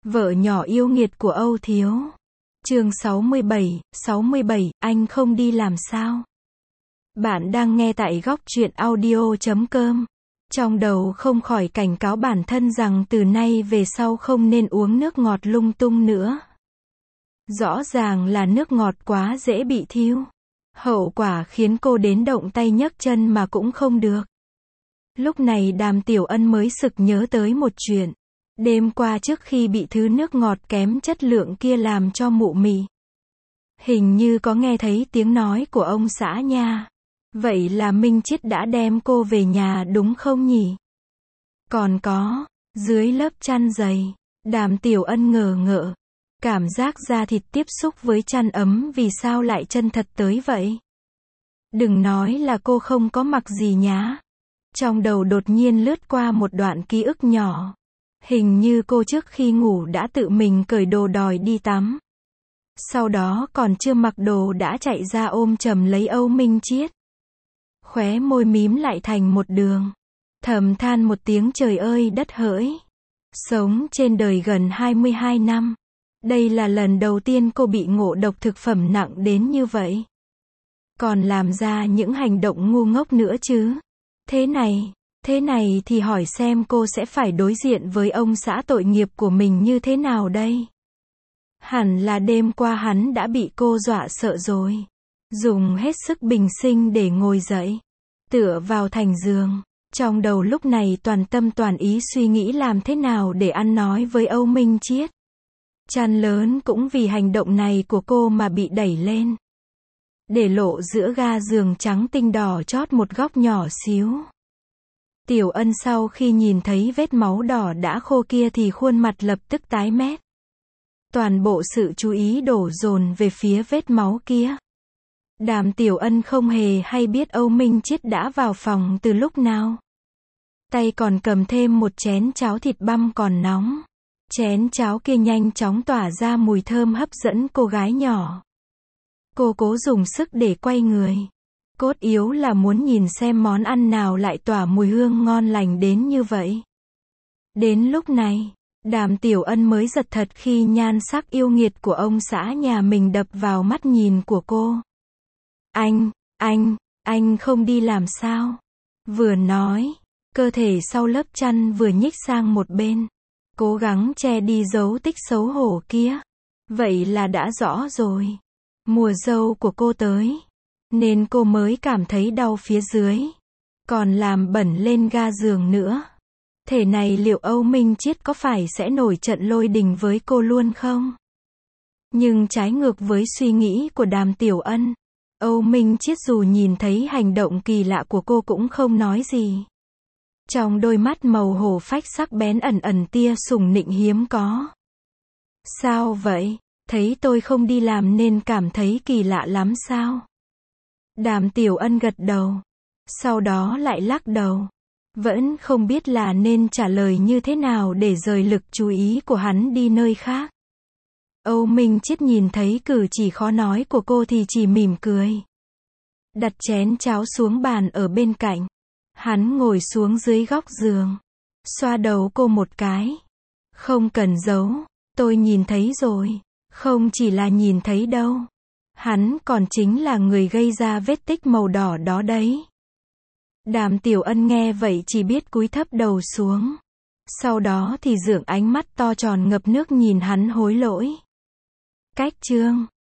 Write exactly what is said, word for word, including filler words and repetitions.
Vợ nhỏ yêu nghiệt của Âu Thiếu. Chương sáu mươi bảy, sáu mươi bảy, anh không đi làm sao? Bạn đang nghe tại góc truyện audio chấm com. Trong đầu không khỏi cảnh cáo bản thân rằng từ nay về sau không nên uống nước ngọt lung tung nữa. Rõ ràng là nước ngọt quá dễ bị thiêu. Hậu quả khiến cô đến động tay nhấc chân mà cũng không được. Lúc này Đàm Tiểu Ân mới sực nhớ tới một chuyện. Đêm qua trước khi bị thứ nước ngọt kém chất lượng kia làm cho mụ mị, hình như có nghe thấy tiếng nói của ông xã nha. Vậy là Minh Chiết đã đem cô về nhà đúng không nhỉ? Còn có, dưới lớp chăn dày, Đàm Tiểu Ân ngờ ngợ. Cảm giác da thịt tiếp xúc với chăn ấm vì sao lại chân thật tới vậy? Đừng nói là cô không có mặc gì nhá. Trong đầu đột nhiên lướt qua một đoạn ký ức nhỏ. Hình như cô trước khi ngủ đã tự mình cởi đồ đòi đi tắm. Sau đó còn chưa mặc đồ đã chạy ra ôm chầm lấy Âu Minh Chiết. Khóe môi mím lại thành một đường. Thầm than một tiếng trời ơi đất hỡi. Sống trên đời gần hai mươi hai năm. Đây là lần đầu tiên cô bị ngộ độc thực phẩm nặng đến như vậy. Còn làm ra những hành động ngu ngốc nữa chứ. Thế này, thế này thì hỏi xem cô sẽ phải đối diện với ông xã tội nghiệp của mình như thế nào đây? Hẳn là đêm qua hắn đã bị cô dọa sợ rồi. Dùng hết sức bình sinh để ngồi dậy. Tựa vào thành giường. Trong đầu lúc này toàn tâm toàn ý suy nghĩ làm thế nào để ăn nói với Âu Minh Chiết. Chăn lớn cũng vì hành động này của cô mà bị đẩy lên. Để lộ giữa ga giường trắng tinh đỏ chót một góc nhỏ xíu. Tiểu Ân sau khi nhìn thấy vết máu đỏ đã khô kia thì khuôn mặt lập tức tái mét. Toàn bộ sự chú ý đổ dồn về phía vết máu kia. Đàm Tiểu Ân không hề hay biết Âu Minh Chiết đã vào phòng từ lúc nào. Tay còn cầm thêm một chén cháo thịt băm còn nóng. Chén cháo kia nhanh chóng tỏa ra mùi thơm hấp dẫn cô gái nhỏ. Cô cố dùng sức để quay người. Cốt yếu là muốn nhìn xem món ăn nào lại tỏa mùi hương ngon lành đến như vậy. Đến lúc này, Đàm Tiểu Ân mới giật thật khi nhan sắc yêu nghiệt của ông xã nhà mình đập vào mắt nhìn của cô. Anh, anh, anh không đi làm sao? Vừa nói, cơ thể sau lớp chăn vừa nhích sang một bên. Cố gắng che đi dấu tích xấu hổ kia. Vậy là đã rõ rồi. Mùa dâu của cô tới. Nên cô mới cảm thấy đau phía dưới. Còn làm bẩn lên ga giường nữa. Thể này liệu Âu Minh Chiết có phải sẽ nổi trận lôi đình với cô luôn không? Nhưng trái ngược với suy nghĩ của Đàm Tiểu Ân, Âu Minh Chiết dù nhìn thấy hành động kỳ lạ của cô cũng không nói gì. Trong đôi mắt màu hổ phách sắc bén ẩn ẩn tia sủng nịnh hiếm có. Sao vậy? Thấy tôi không đi làm nên cảm thấy kỳ lạ lắm sao? Đàm Tiểu Ân gật đầu. Sau đó lại lắc đầu. Vẫn không biết là nên trả lời như thế nào để rời lực chú ý của hắn đi nơi khác. Âu Minh Chiết nhìn thấy cử chỉ khó nói của cô thì chỉ mỉm cười. Đặt chén cháo xuống bàn ở bên cạnh. Hắn ngồi xuống dưới góc giường. Xoa đầu cô một cái. Không cần giấu. Tôi nhìn thấy rồi. Không chỉ là nhìn thấy đâu. Hắn còn chính là người gây ra vết tích màu đỏ đó đấy. Đàm Tiểu Ân nghe vậy chỉ biết cúi thấp đầu xuống. Sau đó thì dựng ánh mắt to tròn ngập nước nhìn hắn hối lỗi. Cách chương